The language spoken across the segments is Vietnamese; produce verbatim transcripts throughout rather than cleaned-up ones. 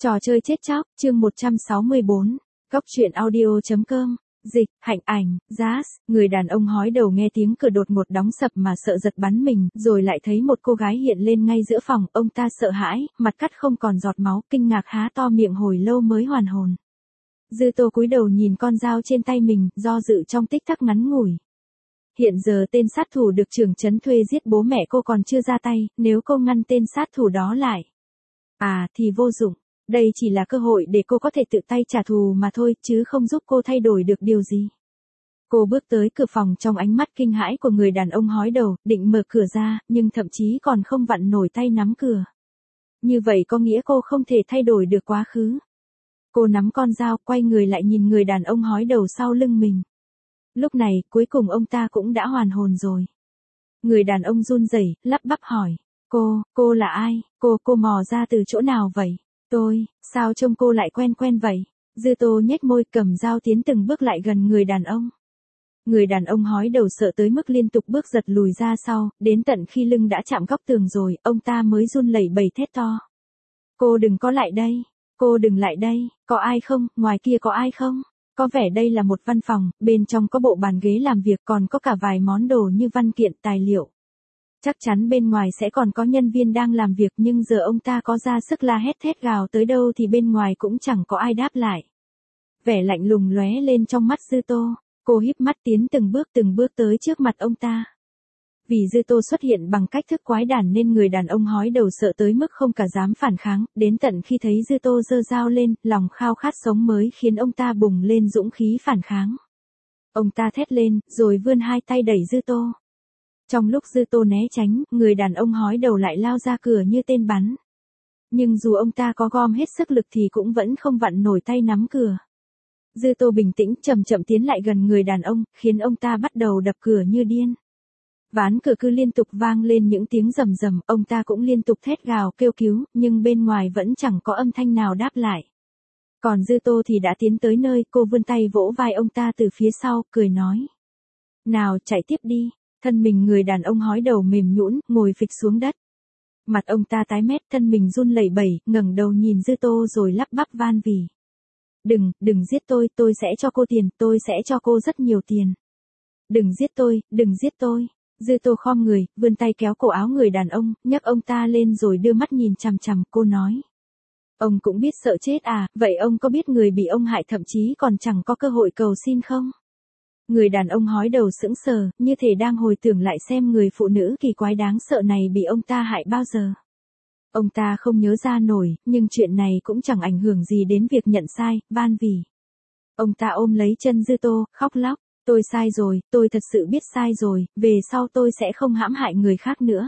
Trò chơi chết chóc, chương một trăm sáu mươi bốn, Góc truyện audio.com, dịch, Hạnh Ảnh, Jazz, người đàn ông hói đầu nghe tiếng cửa đột ngột đóng sập mà sợ giật bắn mình, rồi lại thấy một cô gái hiện lên ngay giữa phòng, ông ta sợ hãi, mặt cắt không còn giọt máu, kinh ngạc há to miệng hồi lâu mới hoàn hồn. Dư Tô cúi đầu nhìn con dao trên tay mình, do dự trong tích tắc ngắn ngủi. Hiện giờ tên sát thủ được trưởng trấn thuê giết bố mẹ cô còn chưa ra tay, nếu cô ngăn tên sát thủ đó lại, à thì vô dụng. Đây chỉ là cơ hội để cô có thể tự tay trả thù mà thôi, chứ không giúp cô thay đổi được điều gì. Cô bước tới cửa phòng trong ánh mắt kinh hãi của người đàn ông hói đầu, định mở cửa ra, nhưng thậm chí còn không vặn nổi tay nắm cửa. Như vậy có nghĩa cô không thể thay đổi được quá khứ. Cô nắm con dao, quay người lại nhìn người đàn ông hói đầu sau lưng mình. Lúc này, cuối cùng ông ta cũng đã hoàn hồn rồi. Người đàn ông run rẩy, lắp bắp hỏi, cô, cô là ai, cô, cô mò ra từ chỗ nào vậy? Tôi, sao trông cô lại quen quen vậy? Dư Tô nhếch môi cầm dao tiến từng bước lại gần người đàn ông. Người đàn ông hói đầu sợ tới mức liên tục bước giật lùi ra sau, đến tận khi lưng đã chạm góc tường rồi, ông ta mới run lẩy bẩy thét to. Cô đừng có lại đây, cô đừng lại đây, có ai không, ngoài kia có ai không? Có vẻ đây là một văn phòng, bên trong có bộ bàn ghế làm việc còn có cả vài món đồ như văn kiện, tài liệu. Chắc chắn bên ngoài sẽ còn có nhân viên đang làm việc, nhưng giờ ông ta có ra sức la hét thét gào tới đâu thì bên ngoài cũng chẳng có ai đáp lại. Vẻ lạnh lùng lóe lên trong mắt Dư Tô, cô híp mắt tiến từng bước từng bước tới trước mặt ông ta. Vì Dư Tô xuất hiện bằng cách thức quái đản nên người đàn ông hói đầu sợ tới mức không cả dám phản kháng, đến tận khi thấy Dư Tô giơ dao lên, lòng khao khát sống mới khiến ông ta bùng lên dũng khí phản kháng. Ông ta thét lên, rồi vươn hai tay đẩy Dư Tô. Trong lúc Dư Tô né tránh, người đàn ông hói đầu lại lao ra cửa như tên bắn. Nhưng dù ông ta có gom hết sức lực thì cũng vẫn không vặn nổi tay nắm cửa. Dư Tô bình tĩnh chậm chậm tiến lại gần người đàn ông, khiến ông ta bắt đầu đập cửa như điên. Ván cửa cứ liên tục vang lên những tiếng rầm rầm, ông ta cũng liên tục thét gào kêu cứu, nhưng bên ngoài vẫn chẳng có âm thanh nào đáp lại. Còn Dư Tô thì đã tiến tới nơi, cô vươn tay vỗ vai ông ta từ phía sau, cười nói. Nào, chạy tiếp đi. Thân mình người đàn ông hói đầu mềm nhũn, ngồi phịch xuống đất. Mặt ông ta tái mét, thân mình run lẩy bẩy, ngẩng đầu nhìn Dư Tô rồi lắp bắp van vỉ. Đừng, đừng giết tôi, tôi sẽ cho cô tiền, tôi sẽ cho cô rất nhiều tiền. Đừng giết tôi, đừng giết tôi. Dư Tô khom người, vươn tay kéo cổ áo người đàn ông, nhấc ông ta lên rồi đưa mắt nhìn chằm chằm, cô nói. Ông cũng biết sợ chết à, vậy ông có biết người bị ông hại thậm chí còn chẳng có cơ hội cầu xin không? Người đàn ông hói đầu sững sờ, như thể đang hồi tưởng lại xem người phụ nữ kỳ quái đáng sợ này bị ông ta hại bao giờ. Ông ta không nhớ ra nổi, nhưng chuyện này cũng chẳng ảnh hưởng gì đến việc nhận sai, van vỉ. Ông ta ôm lấy chân Dư Tô, khóc lóc. Tôi sai rồi, tôi thật sự biết sai rồi, về sau tôi sẽ không hãm hại người khác nữa.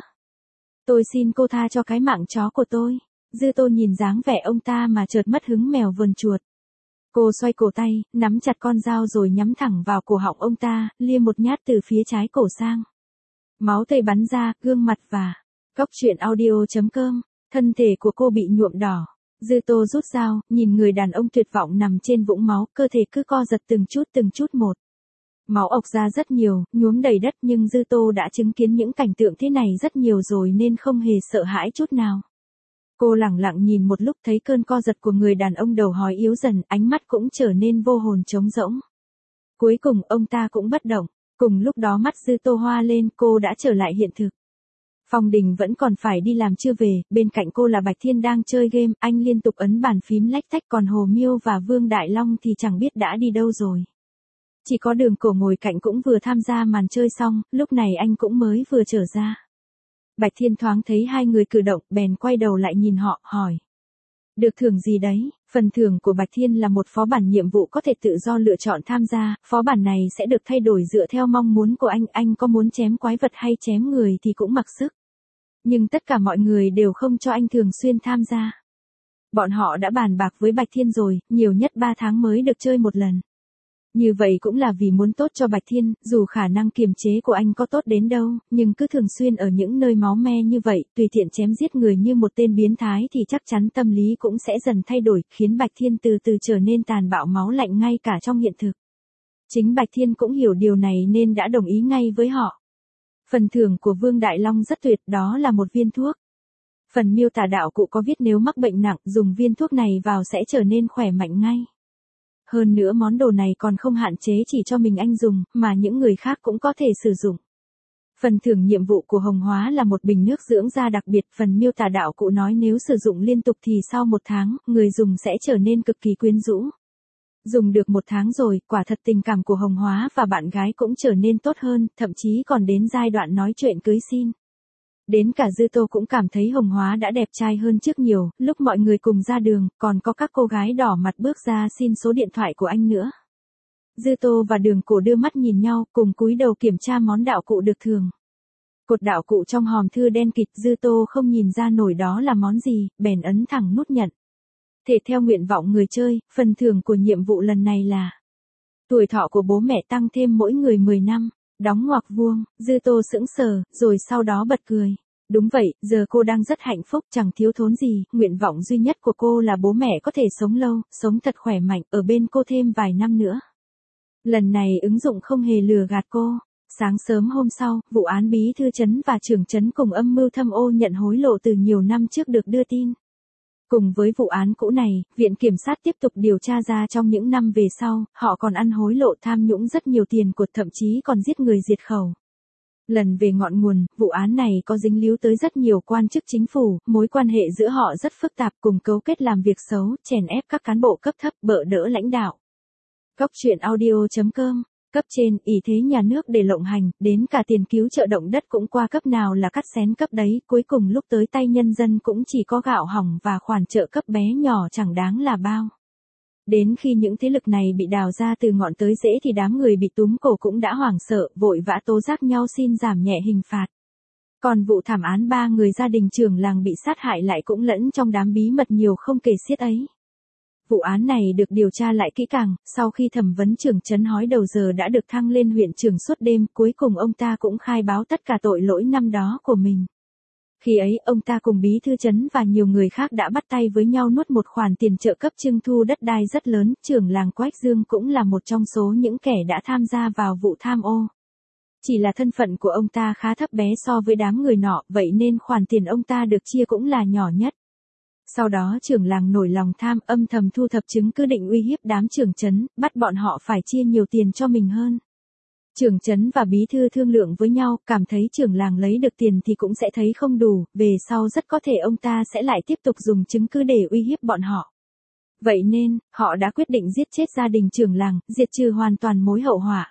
Tôi xin cô tha cho cái mạng chó của tôi. Dư Tô nhìn dáng vẻ ông ta mà chợt mất hứng mèo vờn chuột. Cô xoay cổ tay, nắm chặt con dao rồi nhắm thẳng vào cổ họng ông ta, lia một nhát từ phía trái cổ sang. Máu tươi bắn ra, gương mặt và Góc truyện audio.com, thân thể của cô bị nhuộm đỏ. Dư Tô rút dao, nhìn người đàn ông tuyệt vọng nằm trên vũng máu, cơ thể cứ co giật từng chút từng chút một. Máu ọc ra rất nhiều, nhuốm đầy đất, nhưng Dư Tô đã chứng kiến những cảnh tượng thế này rất nhiều rồi nên không hề sợ hãi chút nào. Cô lẳng lặng nhìn một lúc thấy cơn co giật của người đàn ông đầu hói yếu dần, ánh mắt cũng trở nên vô hồn trống rỗng. Cuối cùng ông ta cũng bất động, cùng lúc đó mắt Dư Tô hoa lên, cô đã trở lại hiện thực. Phong Đình vẫn còn phải đi làm chưa về, bên cạnh cô là Bạch Thiên đang chơi game, anh liên tục ấn bàn phím lách tách, còn Hồ Miêu và Vương Đại Long thì chẳng biết đã đi đâu rồi. Chỉ có Đường Cổ ngồi cạnh cũng vừa tham gia màn chơi xong, lúc này anh cũng mới vừa trở ra. Bạch Thiên thoáng thấy hai người cử động, bèn quay đầu lại nhìn họ, hỏi. Được thưởng gì đấy? Phần thưởng của Bạch Thiên là một phó bản nhiệm vụ có thể tự do lựa chọn tham gia, phó bản này sẽ được thay đổi dựa theo mong muốn của anh, anh có muốn chém quái vật hay chém người thì cũng mặc sức. Nhưng tất cả mọi người đều không cho anh thường xuyên tham gia. Bọn họ đã bàn bạc với Bạch Thiên rồi, nhiều nhất ba tháng mới được chơi một lần. Như vậy cũng là vì muốn tốt cho Bạch Thiên, dù khả năng kiềm chế của anh có tốt đến đâu, nhưng cứ thường xuyên ở những nơi máu me như vậy, tùy tiện chém giết người như một tên biến thái thì chắc chắn tâm lý cũng sẽ dần thay đổi, khiến Bạch Thiên từ từ trở nên tàn bạo máu lạnh ngay cả trong hiện thực. Chính Bạch Thiên cũng hiểu điều này nên đã đồng ý ngay với họ. Phần thưởng của Vương Đại Long rất tuyệt, đó là một viên thuốc. Phần miêu tả đạo cụ có viết nếu mắc bệnh nặng, dùng viên thuốc này vào sẽ trở nên khỏe mạnh ngay. Hơn nữa món đồ này còn không hạn chế chỉ cho mình anh dùng, mà những người khác cũng có thể sử dụng. Phần thưởng nhiệm vụ của Hồng Hóa là một bình nước dưỡng da đặc biệt. Phần miêu tả đạo cụ nói nếu sử dụng liên tục thì sau một tháng, người dùng sẽ trở nên cực kỳ quyến rũ. Dùng được một tháng rồi, quả thật tình cảm của Hồng Hóa và bạn gái cũng trở nên tốt hơn, thậm chí còn đến giai đoạn nói chuyện cưới xin. Đến cả Dư Tô cũng cảm thấy Hồng Hóa đã đẹp trai hơn trước nhiều, lúc mọi người cùng ra đường, còn có các cô gái đỏ mặt bước ra xin số điện thoại của anh nữa. Dư Tô và Đường Cổ đưa mắt nhìn nhau, cùng cúi đầu kiểm tra món đạo cụ được thưởng. Cột đạo cụ trong hòm thư đen kịt, Dư Tô không nhìn ra nổi đó là món gì, bèn ấn thẳng nút nhận. Thể theo nguyện vọng người chơi, phần thưởng của nhiệm vụ lần này là tuổi thọ của bố mẹ tăng thêm mỗi người mười năm, đóng ngoặc vuông. Dư Tô sững sờ, rồi sau đó bật cười. Đúng vậy, giờ cô đang rất hạnh phúc, chẳng thiếu thốn gì, nguyện vọng duy nhất của cô là bố mẹ có thể sống lâu, sống thật khỏe mạnh, ở bên cô thêm vài năm nữa. Lần này ứng dụng không hề lừa gạt cô. Sáng sớm hôm sau, vụ án bí thư trấn và trưởng trấn cùng âm mưu thâm ô nhận hối lộ từ nhiều năm trước được đưa tin. Cùng với vụ án cũ này, Viện Kiểm sát tiếp tục điều tra ra trong những năm về sau, họ còn ăn hối lộ tham nhũng rất nhiều tiền của, thậm chí còn giết người diệt khẩu. Lần về ngọn nguồn, vụ án này có dính líu tới rất nhiều quan chức chính phủ, mối quan hệ giữa họ rất phức tạp, cùng cấu kết làm việc xấu, chèn ép các cán bộ cấp thấp, bợ đỡ lãnh đạo. Góc truyện audio chấm com. Cấp trên, ỷ thế nhà nước để lộng hành, đến cả tiền cứu trợ động đất cũng qua cấp nào là cắt xén cấp đấy, cuối cùng lúc tới tay nhân dân cũng chỉ có gạo hỏng và khoản trợ cấp bé nhỏ chẳng đáng là bao. Đến khi những thế lực này bị đào ra từ ngọn tới rễ thì đám người bị túm cổ cũng đã hoảng sợ, vội vã tố giác nhau xin giảm nhẹ hình phạt. Còn vụ thảm án ba người gia đình trưởng làng bị sát hại lại cũng lẫn trong đám bí mật nhiều không kể xiết ấy. Vụ án này được điều tra lại kỹ càng, sau khi thẩm vấn trưởng trấn hói đầu giờ đã được thăng lên huyện trưởng suốt đêm, cuối cùng ông ta cũng khai báo tất cả tội lỗi năm đó của mình. Khi ấy, ông ta cùng bí thư trấn và nhiều người khác đã bắt tay với nhau nuốt một khoản tiền trợ cấp trưng thu đất đai rất lớn, trưởng làng Quách Dương cũng là một trong số những kẻ đã tham gia vào vụ tham ô. Chỉ là thân phận của ông ta khá thấp bé so với đám người nọ, vậy nên khoản tiền ông ta được chia cũng là nhỏ nhất. Sau đó trưởng làng nổi lòng tham, âm thầm thu thập chứng cứ định uy hiếp đám trưởng trấn, bắt bọn họ phải chia nhiều tiền cho mình hơn. Trưởng trấn và bí thư thương lượng với nhau, cảm thấy trưởng làng lấy được tiền thì cũng sẽ thấy không đủ, về sau rất có thể ông ta sẽ lại tiếp tục dùng chứng cứ để uy hiếp bọn họ. Vậy nên, họ đã quyết định giết chết gia đình trưởng làng, diệt trừ hoàn toàn mối hậu họa.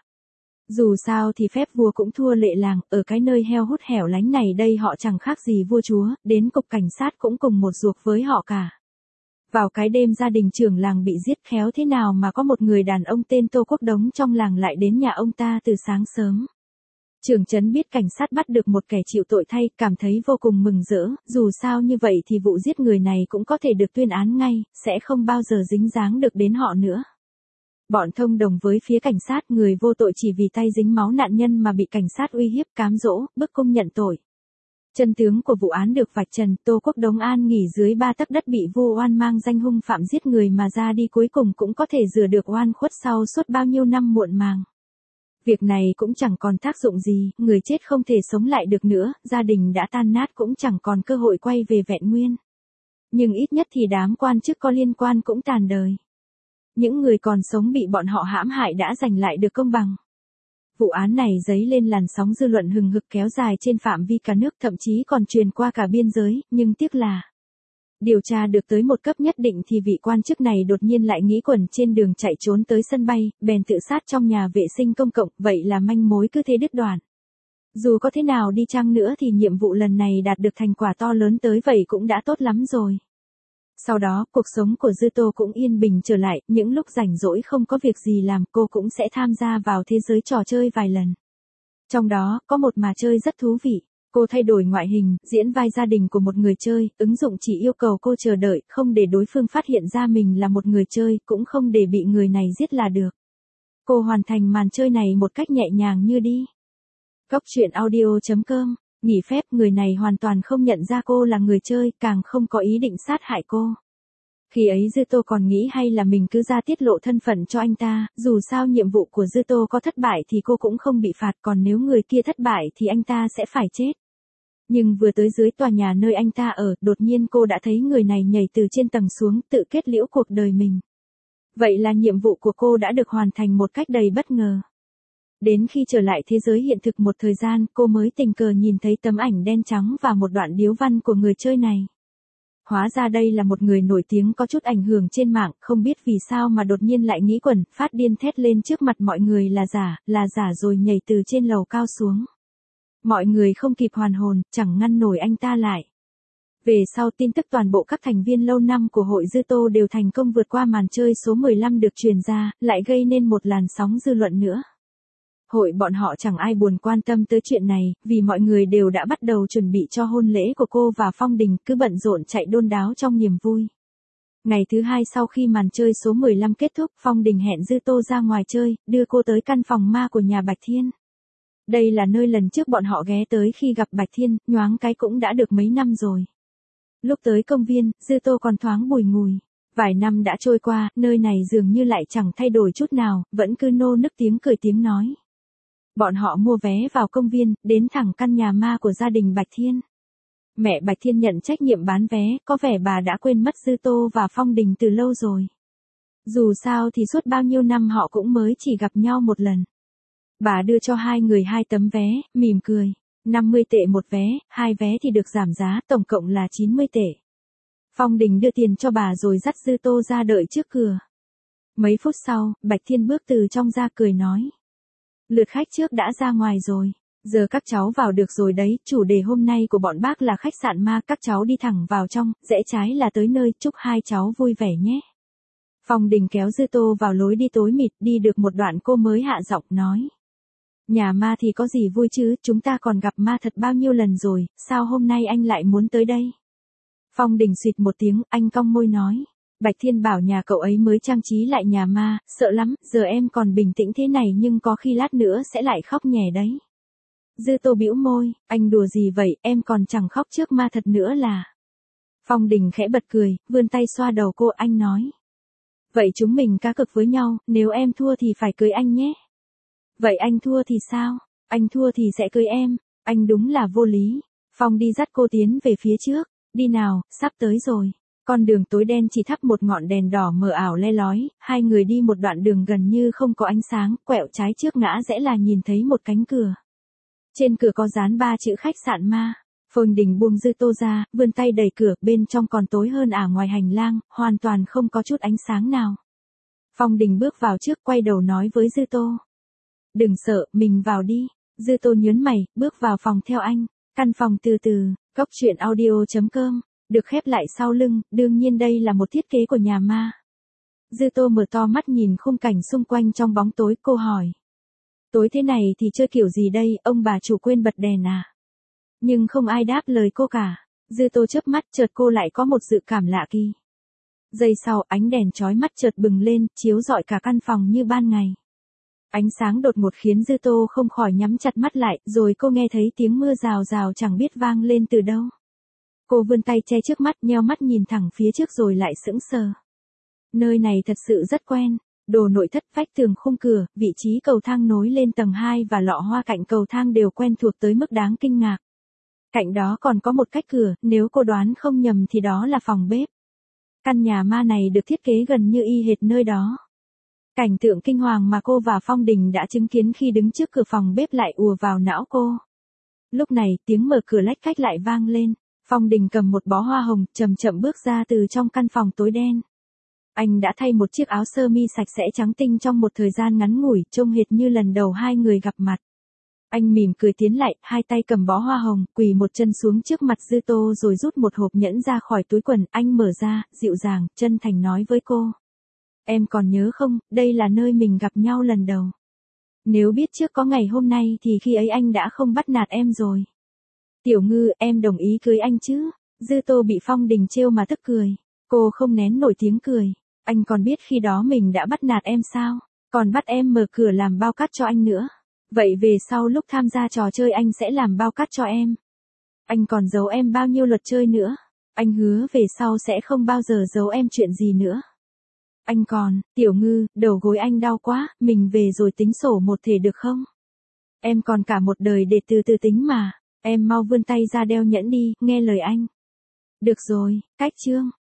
Dù sao thì phép vua cũng thua lệ làng, ở cái nơi heo hút hẻo lánh này đây họ chẳng khác gì vua chúa, đến cục cảnh sát cũng cùng một ruột với họ cả. Vào cái đêm gia đình trưởng làng bị giết, khéo thế nào mà có một người đàn ông tên Tô Quốc Đống trong làng lại đến nhà ông ta từ sáng sớm. Trưởng trấn biết cảnh sát bắt được một kẻ chịu tội thay, cảm thấy vô cùng mừng rỡ, dù sao như vậy thì vụ giết người này cũng có thể được tuyên án ngay, sẽ không bao giờ dính dáng được đến họ nữa. Bọn thông đồng với phía cảnh sát, người vô tội chỉ vì tay dính máu nạn nhân mà bị cảnh sát uy hiếp, cám dỗ, bức cung nhận tội. Chân tướng của vụ án được vạch trần, Tô Quốc Đống an nghỉ dưới ba tấc đất bị vu oan mang danh hung phạm giết người mà ra đi, cuối cùng cũng có thể rửa được oan khuất sau suốt bao nhiêu năm muộn màng. Việc này cũng chẳng còn tác dụng gì, người chết không thể sống lại được nữa, gia đình đã tan nát cũng chẳng còn cơ hội quay về vẹn nguyên. Nhưng ít nhất thì đám quan chức có liên quan cũng tàn đời. Những người còn sống bị bọn họ hãm hại đã giành lại được công bằng. Vụ án này dấy lên làn sóng dư luận hừng hực kéo dài trên phạm vi cả nước, thậm chí còn truyền qua cả biên giới, nhưng tiếc là điều tra được tới một cấp nhất định thì vị quan chức này đột nhiên lại nghĩ quẩn trên đường chạy trốn tới sân bay, bèn tự sát trong nhà vệ sinh công cộng, vậy là manh mối cứ thế đứt đoạn. Dù có thế nào đi chăng nữa thì nhiệm vụ lần này đạt được thành quả to lớn tới vậy cũng đã tốt lắm rồi. Sau đó, cuộc sống của Dư Tô cũng yên bình trở lại, những lúc rảnh rỗi không có việc gì làm cô cũng sẽ tham gia vào thế giới trò chơi vài lần. Trong đó, có một mà chơi rất thú vị. Cô thay đổi ngoại hình, diễn vai gia đình của một người chơi, ứng dụng chỉ yêu cầu cô chờ đợi, không để đối phương phát hiện ra mình là một người chơi, cũng không để bị người này giết là được. Cô hoàn thành màn chơi này một cách nhẹ nhàng như đi. Góc truyện audio chấm com. Nghỉ phép, người này hoàn toàn không nhận ra cô là người chơi, càng không có ý định sát hại cô. Khi ấy Dư Tô còn nghĩ hay là mình cứ ra tiết lộ thân phận cho anh ta, dù sao nhiệm vụ của Dư Tô có thất bại thì cô cũng không bị phạt, còn nếu người kia thất bại thì anh ta sẽ phải chết. Nhưng vừa tới dưới tòa nhà nơi anh ta ở, đột nhiên cô đã thấy người này nhảy từ trên tầng xuống, tự kết liễu cuộc đời mình. Vậy là nhiệm vụ của cô đã được hoàn thành một cách đầy bất ngờ. Đến khi trở lại thế giới hiện thực một thời gian, cô mới tình cờ nhìn thấy tấm ảnh đen trắng và một đoạn điếu văn của người chơi này. Hóa ra đây là một người nổi tiếng có chút ảnh hưởng trên mạng, không biết vì sao mà đột nhiên lại nghĩ quẩn, phát điên thét lên trước mặt mọi người là giả, là giả rồi nhảy từ trên lầu cao xuống. Mọi người không kịp hoàn hồn, chẳng ngăn nổi anh ta lại. Về sau tin tức toàn bộ các thành viên lâu năm của hội Dư Tô đều thành công vượt qua màn chơi số mười lăm được truyền ra, lại gây nên một làn sóng dư luận nữa. Hội bọn họ chẳng ai buồn quan tâm tới chuyện này, vì mọi người đều đã bắt đầu chuẩn bị cho hôn lễ của cô và Phong Đình, cứ bận rộn chạy đôn đáo trong niềm vui. Ngày thứ hai sau khi màn chơi số mười lăm kết thúc, Phong Đình hẹn Dư Tô ra ngoài chơi, đưa cô tới căn phòng ma của nhà Bạch Thiên. Đây là nơi lần trước bọn họ ghé tới khi gặp Bạch Thiên, nhoáng cái cũng đã được mấy năm rồi. Lúc tới công viên, Dư Tô còn thoáng bùi ngùi. Vài năm đã trôi qua, nơi này dường như lại chẳng thay đổi chút nào, vẫn cứ nô nức tiếng cười tiếng nói. Bọn họ mua vé vào công viên, đến thẳng căn nhà ma của gia đình Bạch Thiên. Mẹ Bạch Thiên nhận trách nhiệm bán vé, có vẻ bà đã quên mất Dư Tô và Phong Đình từ lâu rồi. Dù sao thì suốt bao nhiêu năm họ cũng mới chỉ gặp nhau một lần. Bà đưa cho hai người hai tấm vé, mỉm cười. năm mươi tệ một vé, hai vé thì được giảm giá, tổng cộng là chín mươi tệ. Phong Đình đưa tiền cho bà rồi dắt Dư Tô ra đợi trước cửa. Mấy phút sau, Bạch Thiên bước từ trong ra cười nói. Lượt khách trước đã ra ngoài rồi. Giờ các cháu vào được rồi đấy, chủ đề hôm nay của bọn bác là khách sạn ma, các cháu đi thẳng vào trong, rẽ trái là tới nơi, chúc hai cháu vui vẻ nhé. Phong Đình kéo Dư Tô vào lối đi tối mịt, đi được một đoạn cô mới hạ giọng nói. Nhà ma thì có gì vui chứ, chúng ta còn gặp ma thật bao nhiêu lần rồi, sao hôm nay anh lại muốn tới đây? Phong Đình xịt một tiếng, anh cong môi nói. Bạch Thiên bảo nhà cậu ấy mới trang trí lại nhà ma, sợ lắm, giờ em còn bình tĩnh thế này nhưng có khi lát nữa sẽ lại khóc nhè đấy. Dư Tô bĩu môi, anh đùa gì vậy, em còn chẳng khóc trước ma thật nữa là. Phong Đình khẽ bật cười, vươn tay xoa đầu cô, anh nói. Vậy chúng mình cá cược với nhau, nếu em thua thì phải cưới anh nhé. Vậy anh thua thì sao? Anh thua thì sẽ cưới em. Anh đúng là vô lý. Phong đi dắt cô tiến về phía trước. Đi nào, sắp tới rồi. Con đường tối đen chỉ thắp một ngọn đèn đỏ mờ ảo le lói. Hai người đi một đoạn đường gần như không có ánh sáng. Quẹo trái trước ngã rẽ là nhìn thấy một cánh cửa. Trên cửa có dán ba chữ khách sạn ma. Phong Đình buông Dư Tô ra, vươn tay đẩy cửa. Bên trong còn tối hơn ả ngoài hành lang. Hoàn toàn không có chút ánh sáng nào. Phong Đình bước vào trước, quay đầu nói với Dư Tô. Đừng sợ, mình vào đi. Dư Tô nhớn mày, bước vào phòng theo anh. Căn phòng từ từ, góc truyện audio chấm com, được khép lại sau lưng, đương nhiên đây là một thiết kế của nhà ma. Dư Tô mở to mắt nhìn khung cảnh xung quanh trong bóng tối, cô hỏi. Tối thế này thì chơi kiểu gì đây, ông bà chủ quên bật đèn à? Nhưng không ai đáp lời cô cả. Dư Tô chớp mắt, chợt cô lại có một dự cảm lạ kỳ. Giây sau, ánh đèn chói mắt chợt bừng lên, chiếu rọi cả căn phòng như ban ngày. Ánh sáng đột ngột khiến Dư Tô không khỏi nhắm chặt mắt lại, rồi cô nghe thấy tiếng mưa rào rào chẳng biết vang lên từ đâu. Cô vươn tay che trước mắt, nheo mắt nhìn thẳng phía trước rồi lại sững sờ. Nơi này thật sự rất quen. Đồ nội thất, vách tường, khung cửa, vị trí cầu thang nối lên tầng hai và lọ hoa cạnh cầu thang đều quen thuộc tới mức đáng kinh ngạc. Cạnh đó còn có một cách cửa, nếu cô đoán không nhầm thì đó là phòng bếp. Căn nhà ma này được thiết kế gần như y hệt nơi đó. Cảnh tượng kinh hoàng mà cô và Phong Đình đã chứng kiến khi đứng trước cửa phòng bếp lại ùa vào não cô. Lúc này, tiếng mở cửa lách cách lại vang lên. Phong Đình cầm một bó hoa hồng, chậm chậm bước ra từ trong căn phòng tối đen. Anh đã thay một chiếc áo sơ mi sạch sẽ trắng tinh trong một thời gian ngắn ngủi, trông hệt như lần đầu hai người gặp mặt. Anh mỉm cười tiến lại, hai tay cầm bó hoa hồng, quỳ một chân xuống trước mặt Dư Tô rồi rút một hộp nhẫn ra khỏi túi quần. Anh mở ra, dịu dàng, chân thành nói với cô. Em còn nhớ không, đây là nơi mình gặp nhau lần đầu. Nếu biết trước có ngày hôm nay thì khi ấy anh đã không bắt nạt em rồi. Tiểu Ngư, em đồng ý cưới anh chứ? Dư Tô bị Phong Đình trêu mà tức cười. Cô không nén nổi tiếng cười. Anh còn biết khi đó mình đã bắt nạt em sao? Còn bắt em mở cửa làm bao cát cho anh nữa. Vậy về sau lúc tham gia trò chơi anh sẽ làm bao cát cho em. Anh còn giấu em bao nhiêu luật chơi nữa. Anh hứa về sau sẽ không bao giờ giấu em chuyện gì nữa. Anh còn, Tiểu Ngư, đầu gối anh đau quá, mình về rồi tính sổ một thể được không? Em còn cả một đời để từ từ tính mà. Em mau vươn tay ra đeo nhẫn đi, nghe lời anh. Được rồi, cách trương.